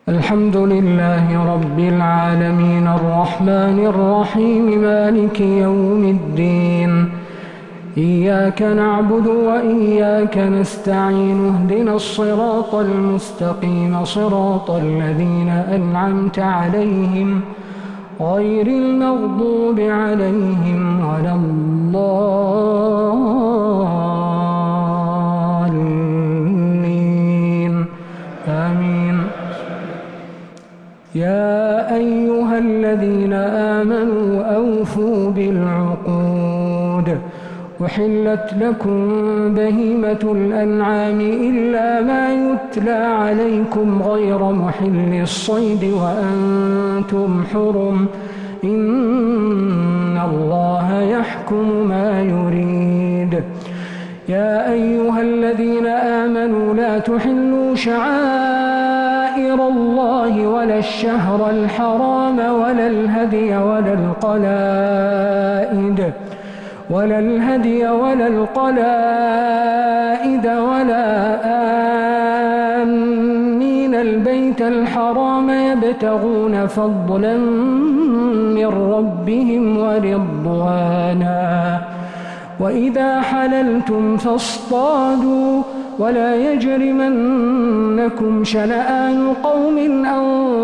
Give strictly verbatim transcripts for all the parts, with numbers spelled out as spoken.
الحمد لله رب العالمين الرحمن الرحيم مالك يوم الدين إياك نعبد وإياك نستعين اهدنا الصراط المستقيم صراط الذين أنعمت عليهم غير المغضوب عليهم ولا الضالين آمين. يا أيها الذين آمنوا أوفوا بالعقود أحلت لكم بهيمة الأنعام إلا ما يتلى عليكم غير محل الصيد وأنتم حرم إن الله يحكم ما يريد. يا أيها الذين آمنوا لا تحلوا شعائر الله ولا الشهر الحرام ولا الهدي ولا القلائد ولا الهدي ولا القلائد ولا آمين البيت الحرام يبتغون فضلا من ربهم ورضوانا وإذا حللتم فاصطادوا ولا يجرمنكم شنآن قوم أن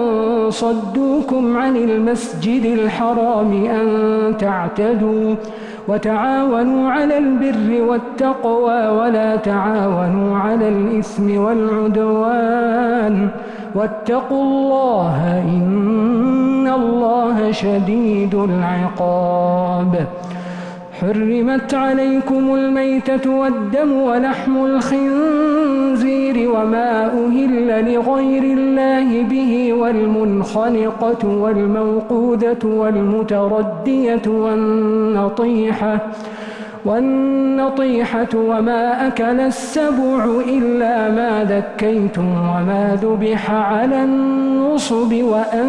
صدوكم عن المسجد الحرام أن تعتدوا وتعاونوا على البر والتقوى ولا تعاونوا على الإثم والعدوان واتقوا الله إن الله شديد العقاب. حرمت عليكم الميتة والدم ولحم الخنزير وما أهل لغير الله به والمنخنقة والموقوذة والمتردية والنطيحة والنطيحة وما أكل السبع إلا ما ذكيتم وما ذبح على النصب وأن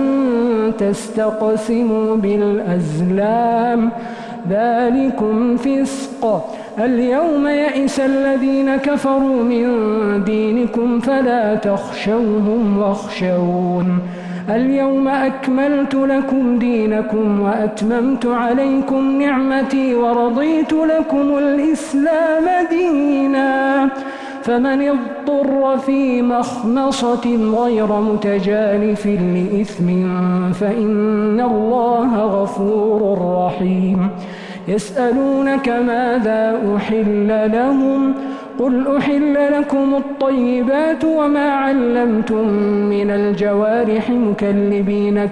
تستقسموا بالأزلام ذلكم فسق. اليوم يئس الذين كفروا من دينكم فلا تخشوهم واخشون. اليوم أكملت لكم دينكم وأتممت عليكم نعمتي ورضيت لكم الإسلام دينا فمن اضطر في مخمصة غير متجانف لإثم فإن الله غفور رحيم. يسألونك ماذا أحل لهم قل أحل لكم الطيبات وما علمتم من الجوارح مكلبين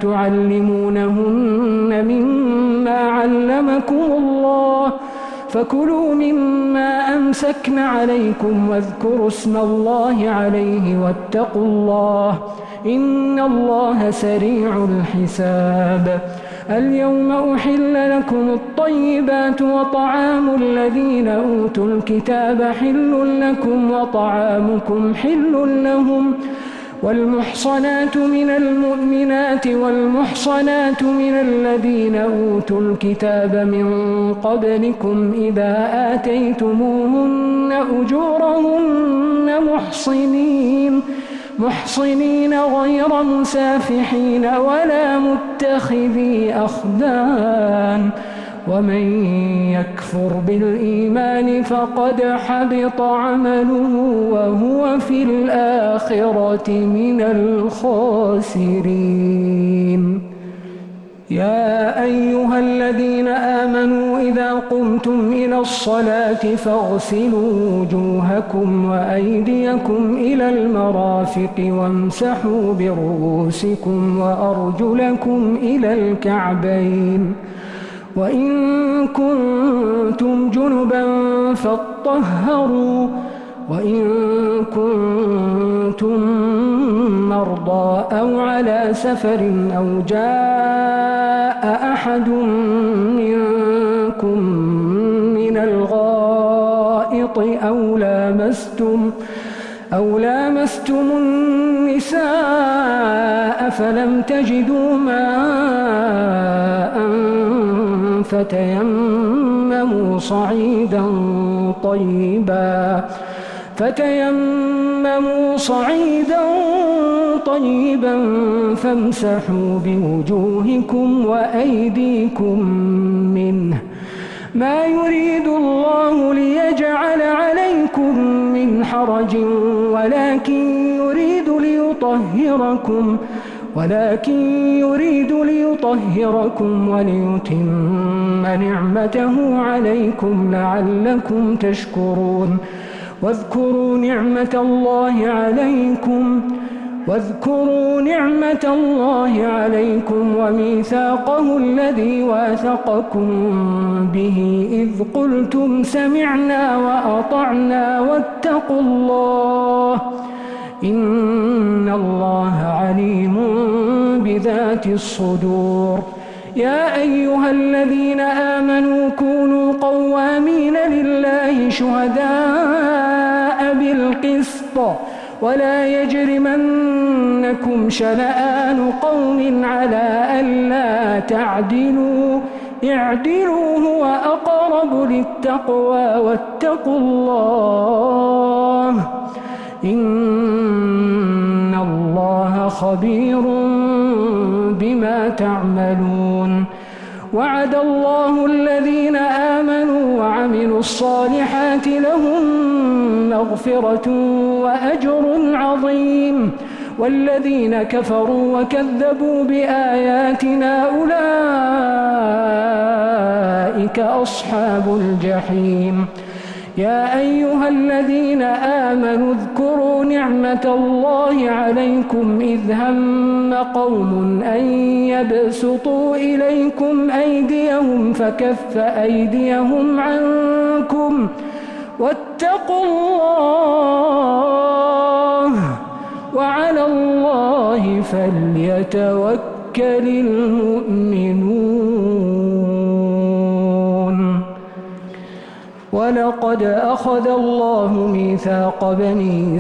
تعلمونهن مما علمكم الله فكلوا مما أمسكن عليكم واذكروا اسم الله عليه واتقوا الله إن الله سريع الحساب. اليوم أحل لكم الطيبات وطعام الذين أوتوا الكتاب حل لكم وطعامكم حل لهم والمحصنات من المؤمنات والمحصنات من الذين أوتوا الكتاب من قبلكم إذا آتيتموهن أجورهن محصنين محصنين غير مسافحين ولا متخذي أخدان ومن يكفر بالإيمان فقد حبط عمله وهو في الآخرة من الخاسرين. يا أيها الذين آمنوا إذا قمتم إلى الصلاة فاغسلوا وجوهكم وأيديكم إلى المرافق وامسحوا برؤوسكم وأرجلكم إلى الكعبين وإن كنتم جنبا فاطهروا وإن كنتم مرضى أو على سفر أو جاء أحد منكم من الغائط أو لامستم أو لامستم النساء فلم تجدوا ماء فتيمموا صعيدا طيبا فتيمموا صعيدا طيبا فامسحوا بوجوهكم وأيديكم منه ما يريد الله ليجعل عليكم من حرج ولكن يريد ليطهركم ولكن يريد ليطهركم وليتم نعمته عليكم لعلكم تشكرون واذكروا نعمة الله عليكم واذكروا نعمة الله عليكم وميثاقه الذي واثقكم به إذ قلتم سمعنا وأطعنا واتقوا الله إن الله عليم بذات الصدور يا أيها الذين آمنوا كونوا قوامين لله شهداء بالقسط ولا يجرمنكم شنآن قوم على ألا تعدلوا اعدلوا هو أقرب للتقوى واتقوا الله إن الله خبير بما تعملون وعد الله الذين آمنوا وعملوا الصالحات لهم مغفرة وأجر عظيم والذين كفروا وكذبوا بآياتنا أولئك أصحاب الجحيم يا أيها الذين آمنوا اذكروا نعمة الله عليكم إذ هم قوم أن يبسطوا إليكم أيديهم فكف أيديهم عنكم واتقوا الله وعلى الله فليتوكل المؤمنون ولقد أخذ الله ميثاق بني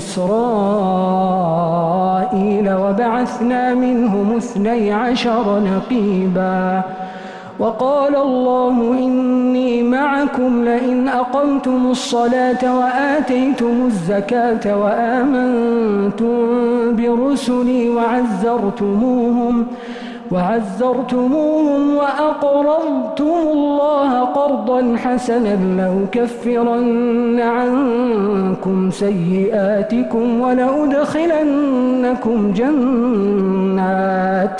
إسرائيل وبعثنا منهم اثني عشر نقيبا وقال الله إني معكم لئن أقمتم الصلاة وآتيتم الزكاة وآمنتم برسلي وعزرتموهم وعزرتموهم وأقرضتم الله قرضا حسنا لأكفرن عنكم سيئاتكم ولأدخلنكم جنات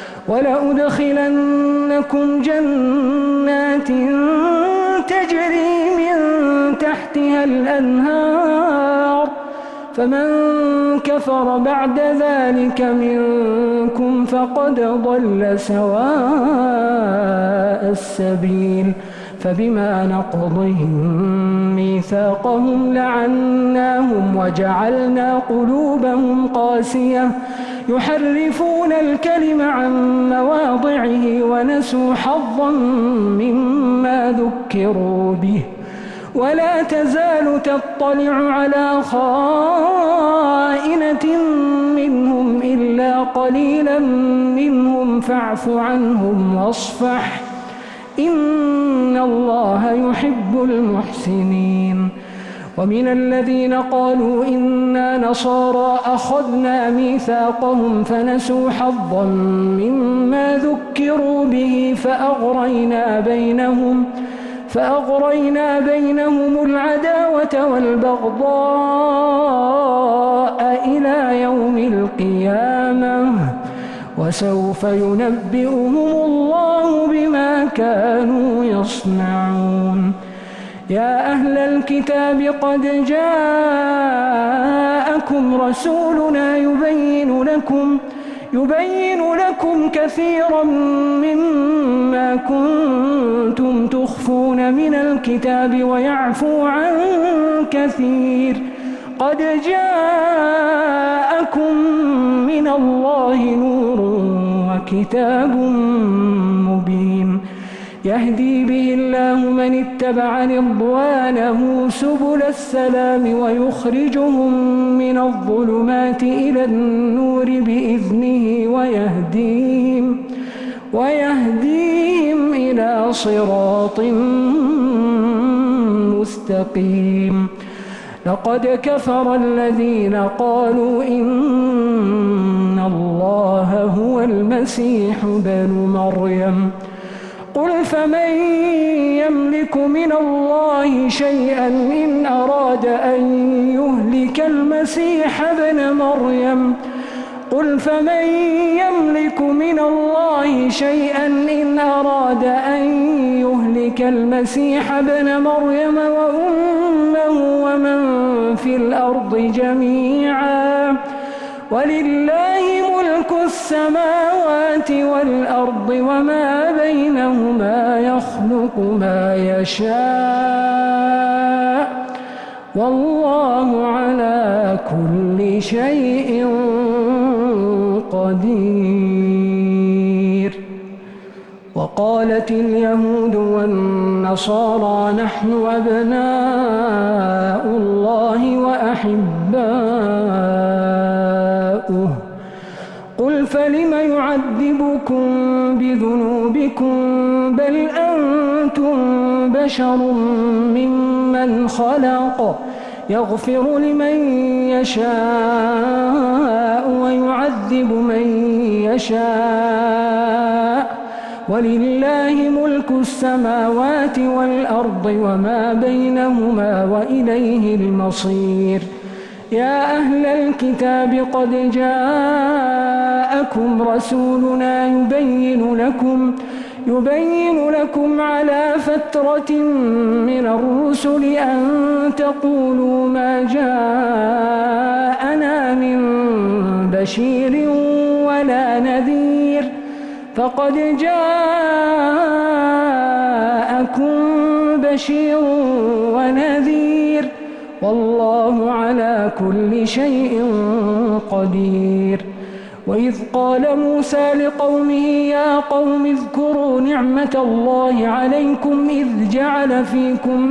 ولأدخلنكم جنات تجري من تحتها الأنهار فمن كفر بعد ذلك منكم فقد ضل سواء السبيل فبما نقضهم ميثاقهم لعناهم وجعلنا قلوبهم قاسية يحرفون الكلم عن مواضعه ونسوا حظا مما ذكروا به ولا تزال تطلع على خائنة منهم إلا قليلا منهم فاعف عنهم واصفح إن الله يحب المحسنين ومن الذين قالوا إنا نصارى أخذنا ميثاقهم فنسوا حظا مما ذكروا به فأغرينا بينهم فأغرينا بينهم العداوة والبغضاء إلى يوم القيامة وسوف ينبئهم الله بما كانوا يصنعون يا أهل الكتاب قد جاءكم رسولنا يبين لكم يبين لكم كثيرا مما كنتم تخفون من الكتاب ويعفو عن كثير قد جاءكم من الله نور وكتاب مبين يهدي به الله من اتبع رضوانه سبل السلام ويخرجهم من الظلمات إلى النور بإذنه ويهديهم, ويهديهم إلى صراط مستقيم لقد كفر الذين قالوا إن المسيح ابن مريم قل فمن يملك من الله شيئا إن أراد أن يهلك المسيح ابن مريم قل فمن يملك من الله شيئا إن أراد أن يهلك المسيح ابن مريم وأمه ومن في الأرض جميعا ولله ملك السماوات والأرض وما بينهما يخلق ما يشاء والله على كل شيء قدير. وقالت اليهود والنصارى نحن أبناء الله وأحباؤه قل فلم يعذبكم بذنوبكم بل أنتم بشر ممن خلق يغفر لمن يشاء ويعذب من يشاء ولله ملك السماوات والأرض وما بينهما وإليه المصير. يا أهل الكتاب قد جاءكم رسولنا يبين لكم يبين لكم على فترة من الرسل أن تقولوا ما جاءنا من بشير ولا نذير فقد جاءكم بشير ونذير والله على كل شيء قدير. وإذ قال موسى لقومه يا قوم اذكروا نعمة الله عليكم إذ جعل فيكم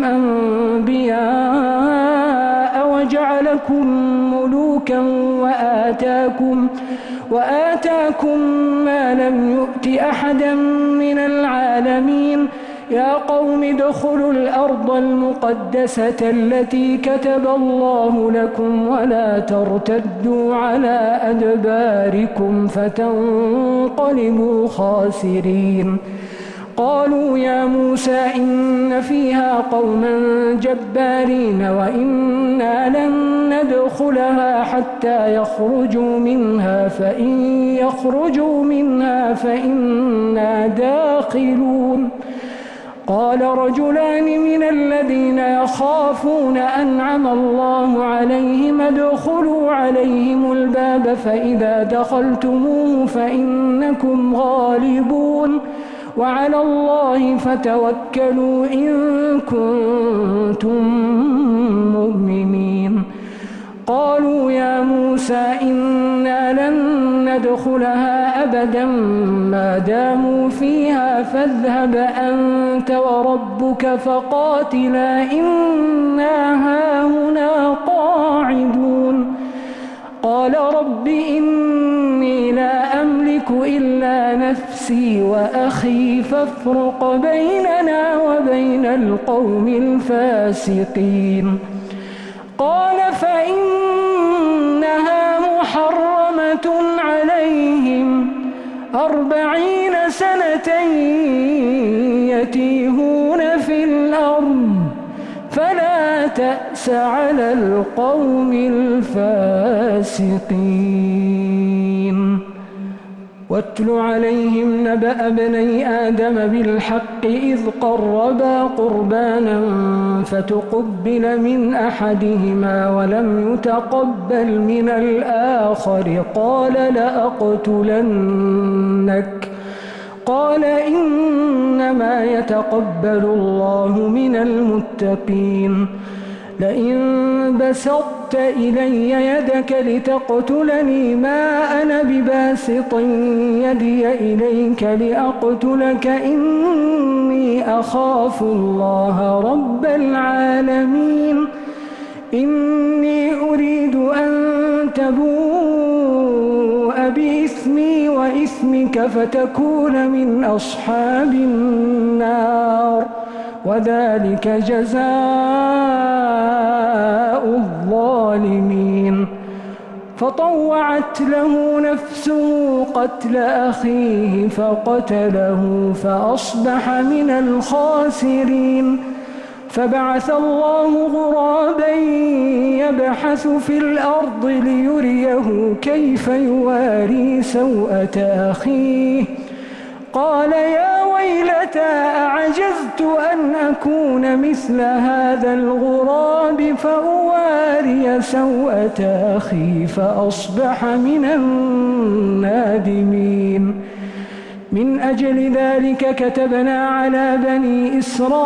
أنبياء وجعلكم ملوكا وآتاكم, وآتاكم ما لم يؤت أحدا من العالمين يا قوم ادخلوا الأرض المقدسة التي كتب الله لكم ولا ترتدوا على أدباركم فتنقلبوا خاسرين. قالوا يا موسى إن فيها قوما جبارين وإنا لن ندخلها حتى يخرجوا منها فإن يخرجوا منها فإنا داخلون. قال رجلان من الذين يخافون أنعم الله عليهم ادخلوا عليهم الباب فإذا دخلتموه فإنكم غالبون وعلى الله فتوكلوا إن كنتم مؤمنين. قالوا يا موسى إنا لن ندخلها أبدا ما داموا فيها فاذهب أنت وربك فقاتلا إنا هاهنا قاعدون. قال رب إني لا أملك إلا نفسي وأخي فافرق بيننا وبين القوم الفاسقين. قال فإنها محرمة عليهم أربعين سنة يتيهون في الأرض فلا تأس على القوم الفاسقين. واتل عليهم نبأ ابني آدم بالحق إذ قربا قربانا فتقبل من أحدهما ولم يتقبل من الآخر قال لأقتلنك قال إنما يتقبل الله من المتقين. لئن بسطت إلي يدك لتقتلني ما أنا بباسط يدي إليك لأقتلك إني أخاف الله رب العالمين. إني أريد أن تبوء بإثمي وإثمك فتكون من أصحاب النار وذلك جزاء الظالمين. فطوعت له نفسه قتل أخيه فقتله فأصبح من الخاسرين. فبعث الله غرابا يبحث في الأرض ليريه كيف يواري سوءة أخيه قال يا ويلتى أعجزت أن أكون مثل هذا الغراب فأواري سوءة أخي فأصبح من النادمين. من أجل ذلك كتبنا على بني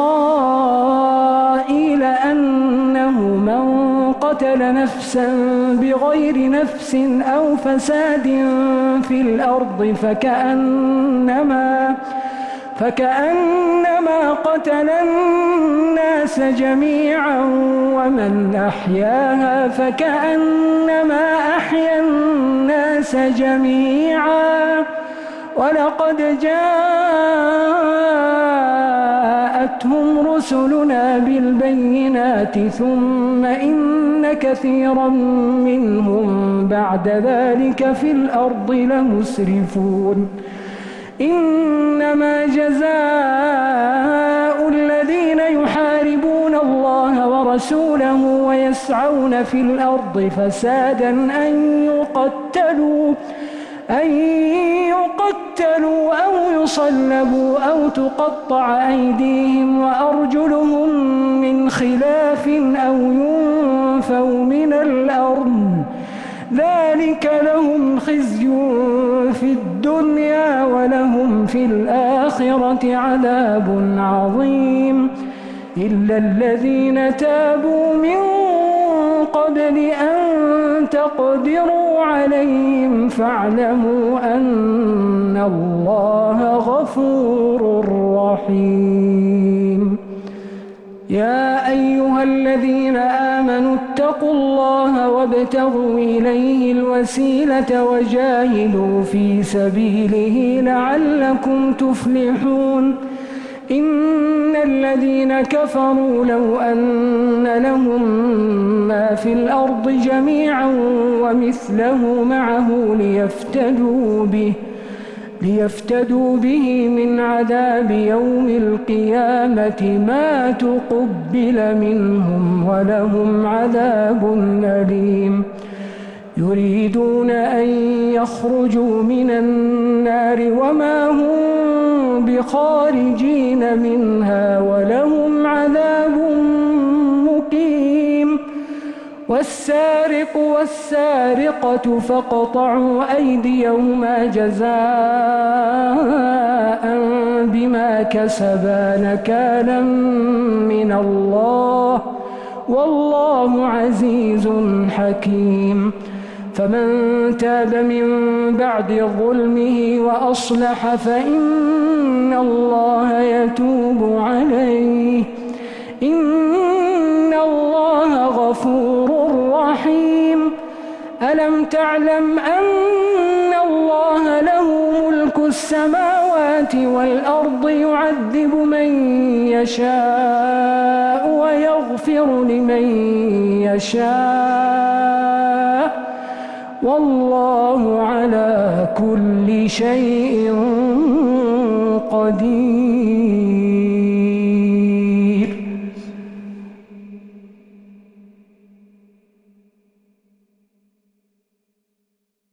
إسرائيل أنه من قتل نفسا بغير نفس أو فساد في الأرض فكأنما فكأنما قتل الناس جميعا ومن أحياها فكأنما أحيا الناس جميعا. ولقد جاءتهم رسلنا بالبينات ثم إن كثيرا منهم بعد ذلك في الأرض لمسرفون. إنما جزاء الذين يحاربون الله ورسوله ويسعون في الأرض فسادا أن يقتلوا أن يقتلوا أو يصلبوا أو تقطع أيديهم وأرجلهم من خلاف أو ينفوا من الأرض ذلك لهم خزي في الدنيا ولهم في الآخرة عذاب عظيم. إلا الذين تابوا من قبل أن تقدروا عليهم فاعلموا أن الله غفور رحيم. يا أيها الذين آمنوا اتقوا الله وابتغوا إليه الوسيلة وجاهدوا في سبيله لعلكم تفلحون. إن الذين كفروا لو أن لهم ما في الأرض جميعا ومثله معه ليفتدوا به ليفتدوا به من عذاب يوم القيامة ما تقبل منهم ولهم عذاب أليم. يريدون أن يخرجوا من النار وما هم بخارجين منها ولهم عذاب مقيم. والسارق والسارقة فاقطعوا أيديهما جزاء بما كسبا نكالا من الله والله عزيز حكيم. فمن تاب من بعد ظلمه وأصلح فإن الله يتوب عليه إن الله غفور رحيم. ألم تعلم أن الله له ملك السماوات والأرض يعذب من يشاء ويغفر لمن يشاء والله على كل شيء قدير.